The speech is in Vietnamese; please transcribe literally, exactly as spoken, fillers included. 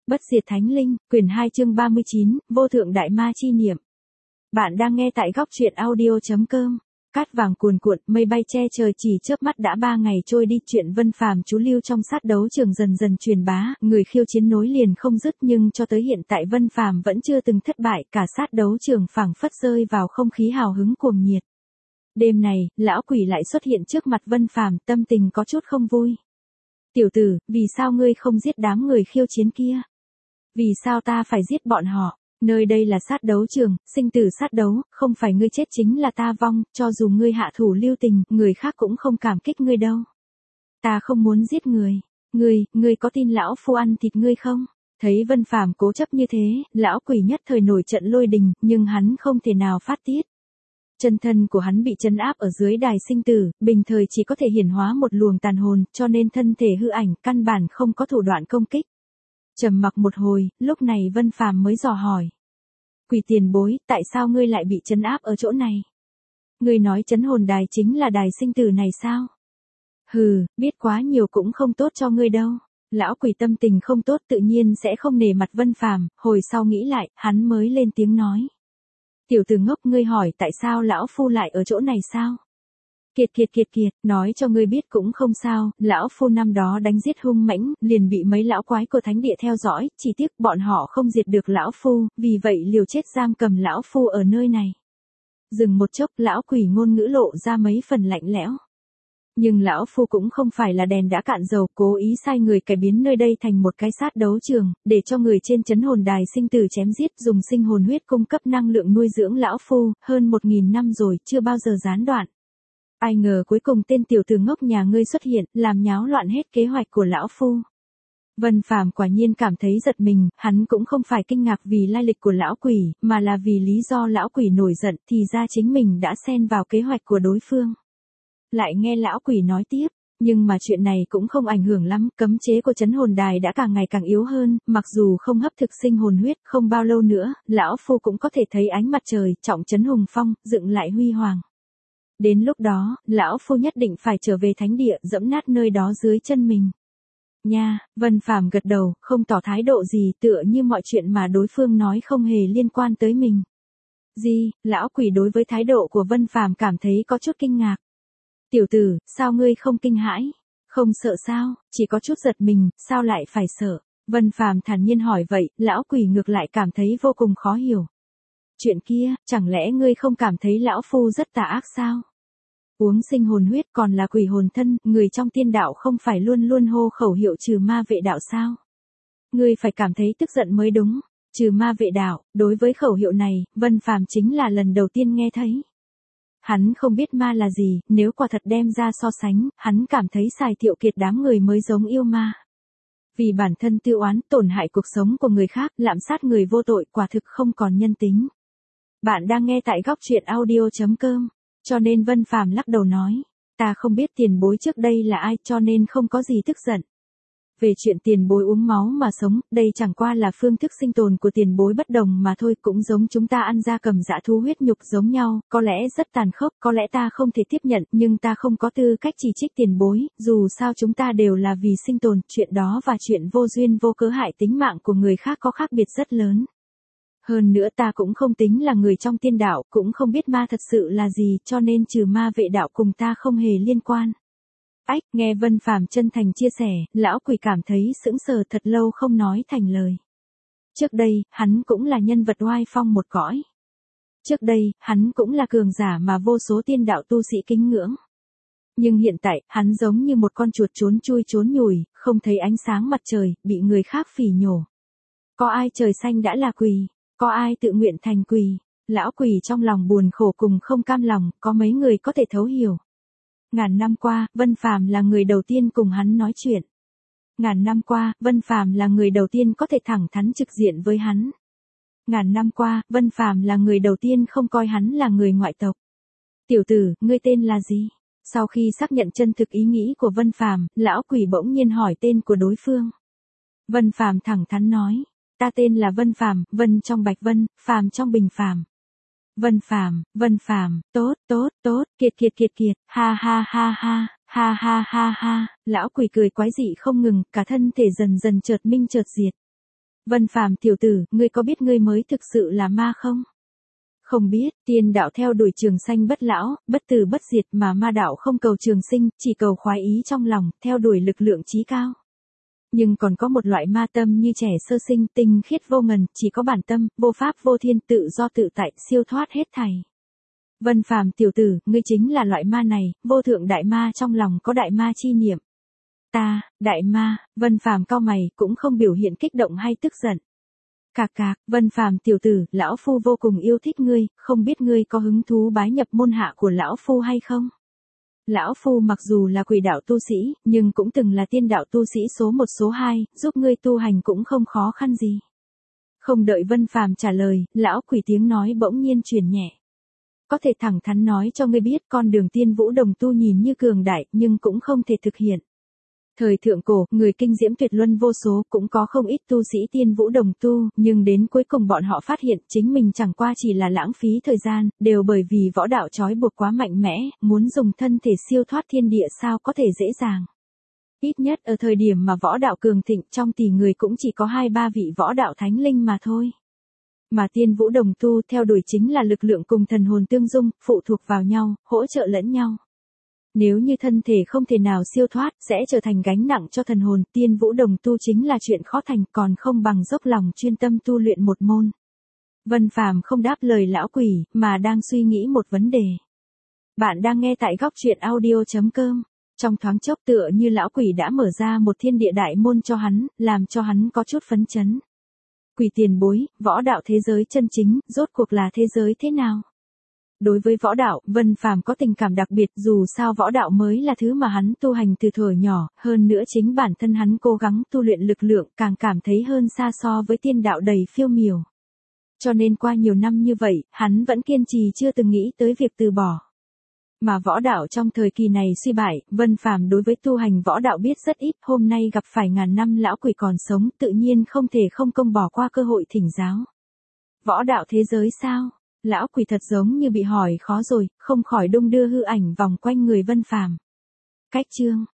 Bất diệt thánh linh, quyển hai chương ba mươi chín, vô thượng đại ma chi niệm. Bạn đang nghe tại góc truyện audio.com. Cát vàng cuồn cuộn, mây bay che trời, chỉ chớp mắt đã ba ngày trôi đi. Chuyện Vân Phàm chú lưu trong sát đấu trường dần dần truyền bá, người khiêu chiến nối liền không dứt, nhưng cho tới hiện tại Vân Phàm vẫn chưa từng thất bại, cả sát đấu trường phảng phất rơi vào không khí hào hứng cuồng nhiệt. Đêm này, lão quỷ lại xuất hiện trước mặt Vân Phàm, tâm tình có chút không vui. Tiểu tử, vì sao ngươi không giết đám người khiêu chiến kia? Vì sao ta phải giết bọn họ? Nơi đây là sát đấu trường, sinh tử sát đấu, không phải ngươi chết chính là ta vong, cho dù ngươi hạ thủ lưu tình, người khác cũng không cảm kích ngươi đâu. Ta không muốn giết người. Ngươi, ngươi có tin lão phu ăn thịt ngươi không? Thấy Vân Phàm cố chấp như thế, lão quỷ nhất thời nổi trận lôi đình, nhưng hắn không thể nào phát tiết. Chân thân của hắn bị trấn áp ở dưới đài sinh tử, bình thời chỉ có thể hiển hóa một luồng tàn hồn, cho nên thân thể hư ảnh, căn bản không có thủ đoạn công kích. Trầm mặc một hồi, lúc này Vân Phàm mới dò hỏi. Quỷ tiền bối, tại sao ngươi lại bị trấn áp ở chỗ này? Ngươi nói trấn hồn đài chính là đài sinh tử này sao? Hừ, biết quá nhiều cũng không tốt cho ngươi đâu. Lão quỷ tâm tình không tốt tự nhiên sẽ không nể mặt Vân Phàm, hồi sau nghĩ lại, hắn mới lên tiếng nói. Tiểu tử ngốc, ngươi hỏi tại sao lão phu lại ở chỗ này sao? Kiệt kiệt kiệt kiệt, nói cho ngươi biết cũng không sao, lão phu năm đó đánh giết hung mãnh, liền bị mấy lão quái của thánh địa theo dõi, chỉ tiếc bọn họ không diệt được lão phu, vì vậy liều chết giam cầm lão phu ở nơi này. Dừng một chốc, lão quỷ ngôn ngữ lộ ra mấy phần lạnh lẽo. Nhưng lão phu cũng không phải là đèn đã cạn dầu, cố ý sai người cải biến nơi đây thành một cái sát đấu trường, để cho người trên trấn hồn đài sinh tử chém giết, dùng sinh hồn huyết cung cấp năng lượng nuôi dưỡng lão phu, hơn một nghìn năm rồi, chưa bao giờ gián đoạn. Ai ngờ cuối cùng tên tiểu tử ngốc nhà ngươi xuất hiện, làm nháo loạn hết kế hoạch của lão phu. Vân Phàm quả nhiên cảm thấy giật mình, hắn cũng không phải kinh ngạc vì lai lịch của lão quỷ, mà là vì lý do lão quỷ nổi giận, thì ra chính mình đã xen vào kế hoạch của đối phương. Lại nghe lão quỷ nói tiếp, nhưng mà chuyện này cũng không ảnh hưởng lắm, cấm chế của trấn hồn đài đã càng ngày càng yếu hơn, mặc dù không hấp thực sinh hồn huyết, không bao lâu nữa, lão phu cũng có thể thấy ánh mặt trời, trọng trấn hùng phong, dựng lại huy hoàng. Đến lúc đó, lão phu nhất định phải trở về thánh địa, dẫm nát nơi đó dưới chân mình. Nha, Vân Phàm gật đầu, không tỏ thái độ gì, tựa như mọi chuyện mà đối phương nói không hề liên quan tới mình. Gì, lão quỷ đối với thái độ của Vân Phàm cảm thấy có chút kinh ngạc. Tiểu tử, sao ngươi không kinh hãi? Không sợ sao, chỉ có chút giật mình, sao lại phải sợ? Vân Phàm thản nhiên hỏi vậy, lão quỷ ngược lại cảm thấy vô cùng khó hiểu. Chuyện kia, chẳng lẽ ngươi không cảm thấy lão phu rất tà ác sao? Uống sinh hồn huyết còn là quỷ hồn thân, người trong tiên đạo không phải luôn luôn hô khẩu hiệu trừ ma vệ đạo sao? Ngươi phải cảm thấy tức giận mới đúng, trừ ma vệ đạo, đối với khẩu hiệu này, Vân Phàm chính là lần đầu tiên nghe thấy. Hắn không biết ma là gì, nếu quả thật đem ra so sánh, hắn cảm thấy Sài Thiệu Kiệt đám người mới giống yêu ma. Vì bản thân tiêu oán, tổn hại cuộc sống của người khác, lạm sát người vô tội, quả thực không còn nhân tính. Bạn đang nghe tại góc truyện audio.com, cho nên Vân Phàm lắc đầu nói, ta không biết tiền bối trước đây là ai, cho nên không có gì tức giận. Về chuyện tiền bối uống máu mà sống, đây chẳng qua là phương thức sinh tồn của tiền bối bất đồng mà thôi, cũng giống chúng ta ăn gia cầm dã thú huyết nhục giống nhau, có lẽ rất tàn khốc, có lẽ ta không thể tiếp nhận, nhưng ta không có tư cách chỉ trích tiền bối, dù sao chúng ta đều là vì sinh tồn, chuyện đó và chuyện vô duyên vô cớ hại tính mạng của người khác có khác biệt rất lớn. Hơn nữa ta cũng không tính là người trong tiên đạo, cũng không biết ma thật sự là gì, cho nên trừ ma vệ đạo cùng ta không hề liên quan. Ách, nghe Vân Phàm chân thành chia sẻ, lão quỷ cảm thấy sững sờ thật lâu không nói thành lời. Trước đây, hắn cũng là nhân vật oai phong một cõi. Trước đây, hắn cũng là cường giả mà vô số tiên đạo tu sĩ kính ngưỡng. Nhưng hiện tại, hắn giống như một con chuột trốn chui trốn nhủi, không thấy ánh sáng mặt trời, bị người khác phỉ nhổ. Có ai trời xanh đã là quỷ, có ai tự nguyện thành quỷ. Lão quỷ trong lòng buồn khổ cùng không cam lòng, có mấy người có thể thấu hiểu. Ngàn năm qua, Vân Phàm là người đầu tiên cùng hắn nói chuyện. Ngàn năm qua, Vân Phàm là người đầu tiên có thể thẳng thắn trực diện với hắn. Ngàn năm qua, Vân Phàm là người đầu tiên không coi hắn là người ngoại tộc. Tiểu tử, ngươi tên là gì? Sau khi xác nhận chân thực ý nghĩ của Vân Phàm, lão quỷ bỗng nhiên hỏi tên của đối phương. Vân Phàm thẳng thắn nói, ta tên là Vân Phàm, Vân trong Bạch Vân, Phàm trong Bình Phàm. Vân Phàm, Vân Phàm, tốt, tốt, tốt, kiệt kiệt kiệt kiệt, ha ha ha ha, ha ha ha ha, lão quỷ cười quái dị không ngừng, cả thân thể dần dần chợt minh chợt diệt. Vân Phàm tiểu tử, ngươi có biết ngươi mới thực sự là ma không? Không biết, tiên đạo theo đuổi trường sanh bất lão, bất tử bất diệt, mà ma đạo không cầu trường sinh, chỉ cầu khoái ý trong lòng, theo đuổi lực lượng chí cao. Nhưng còn có một loại ma tâm như trẻ sơ sinh, tinh khiết vô ngần, chỉ có bản tâm, vô pháp vô thiên, tự do tự tại, siêu thoát hết thảy. Vân Phàm tiểu tử, ngươi chính là loại ma này, vô thượng đại ma, trong lòng có đại ma chi niệm. Ta, đại ma, Vân Phàm cau mày, cũng không biểu hiện kích động hay tức giận. Cạc cạc, Vân Phàm tiểu tử, lão phu vô cùng yêu thích ngươi, không biết ngươi có hứng thú bái nhập môn hạ của lão phu hay không? Lão phu mặc dù là quỷ đạo tu sĩ, nhưng cũng từng là tiên đạo tu sĩ số một số hai, giúp ngươi tu hành cũng không khó khăn gì. Không đợi Vân Phàm trả lời, lão quỷ tiếng nói bỗng nhiên truyền nhẹ. Có thể thẳng thắn nói cho ngươi biết, con đường tiên vũ đồng tu nhìn như cường đại, nhưng cũng không thể thực hiện. Thời thượng cổ, người kinh diễm tuyệt luân vô số, cũng có không ít tu sĩ tiên vũ đồng tu, nhưng đến cuối cùng bọn họ phát hiện chính mình chẳng qua chỉ là lãng phí thời gian, đều bởi vì võ đạo trói buộc quá mạnh mẽ, muốn dùng thân thể siêu thoát thiên địa sao có thể dễ dàng. Ít nhất ở thời điểm mà võ đạo cường thịnh, trong tỷ người cũng chỉ có hai ba vị võ đạo thánh linh mà thôi. Mà tiên vũ đồng tu theo đuổi chính là lực lượng cùng thần hồn tương dung, phụ thuộc vào nhau, hỗ trợ lẫn nhau. Nếu như thân thể không thể nào siêu thoát, sẽ trở thành gánh nặng cho thần hồn, tiên vũ đồng tu chính là chuyện khó thành, còn không bằng dốc lòng chuyên tâm tu luyện một môn. Vân Phàm không đáp lời lão quỷ, mà đang suy nghĩ một vấn đề. Bạn đang nghe tại góc truyện audio chấm com. Trong thoáng chốc tựa như lão quỷ đã mở ra một thiên địa đại môn cho hắn, làm cho hắn có chút phấn chấn. Quỷ tiền bối, võ đạo thế giới chân chính, rốt cuộc là thế giới thế nào? Đối với võ đạo, Vân Phàm có tình cảm đặc biệt, dù sao võ đạo mới là thứ mà hắn tu hành từ thuở nhỏ, hơn nữa chính bản thân hắn cố gắng tu luyện lực lượng, càng cảm thấy hơn xa so với tiên đạo đầy phiêu miểu. Cho nên qua nhiều năm như vậy, hắn vẫn kiên trì chưa từng nghĩ tới việc từ bỏ. Mà võ đạo trong thời kỳ này suy bại, Vân Phàm đối với tu hành võ đạo biết rất ít, hôm nay gặp phải ngàn năm lão quỷ còn sống, tự nhiên không thể không công bỏ qua cơ hội thỉnh giáo. Võ đạo thế giới sao? Lão quỷ thật giống như bị hỏi khó rồi, không khỏi đung đưa hư ảnh vòng quanh người Vân Phàm. Cách chương